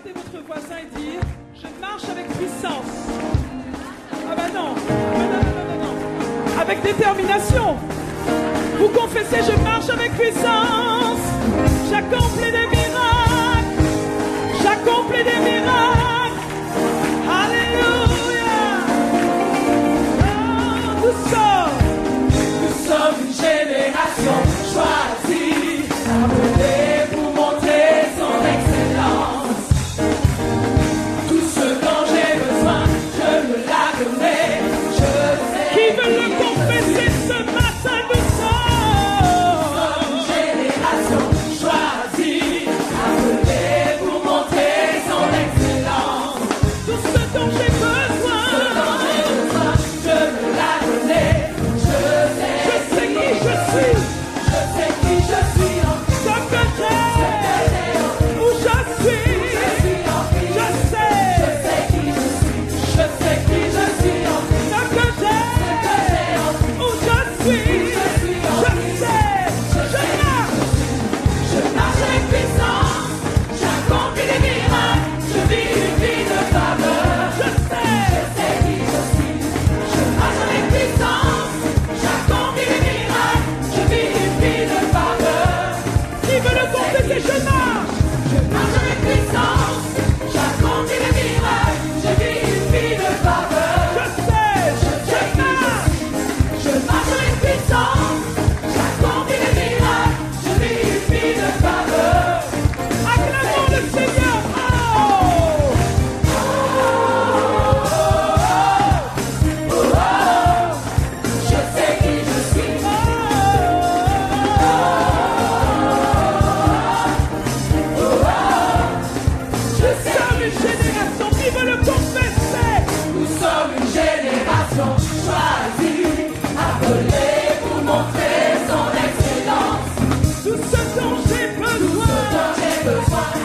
regardez votre voisin et dire, je marche avec puissance. Ah bah non, non. Avec détermination. Vous confessez, je marche avec puissance. J'accomplis des miracles. J'accomplis des miracles. Alléluia. Oh, nous sommes une génération choisie, appelée pour montrer son excellence. Tout ce dont j'ai besoin, je me la connais. Je sais. Qui veut le confesser ce matin, nous sommes une génération choisie, appelée pour montrer son excellence. Tout ce dont j'ai besoin, je me la connais. Je sais qui je suis. Je sais qui je suis. Ce que j'ai, où je suis. Je sais qui je suis. Je sais qui je suis. Ce que j'ai, où je suis. Je sais, je marche avec puissance. J'accomplis des miracles. Je vis une vie de faveur. Je sais qui je suis. Je marche avec puissance. J'accomplis des miracles. Je vis une vie de faveur. Qui veut le confesser, je marche. Je marche avec puissance. J'accomplis des miracles. Je vis une vie de faveur. Je marche. Je marche avec puissance. J'accomplis des miracles. Je vis une vie de faveur. Acclamons le Seigneur. Je sais qui je suis. Je sommes une génération qui veut le confesser. Nous sommes une génération choisie, appelée pour montrer son excellence. Tout ce dont j'ai besoin,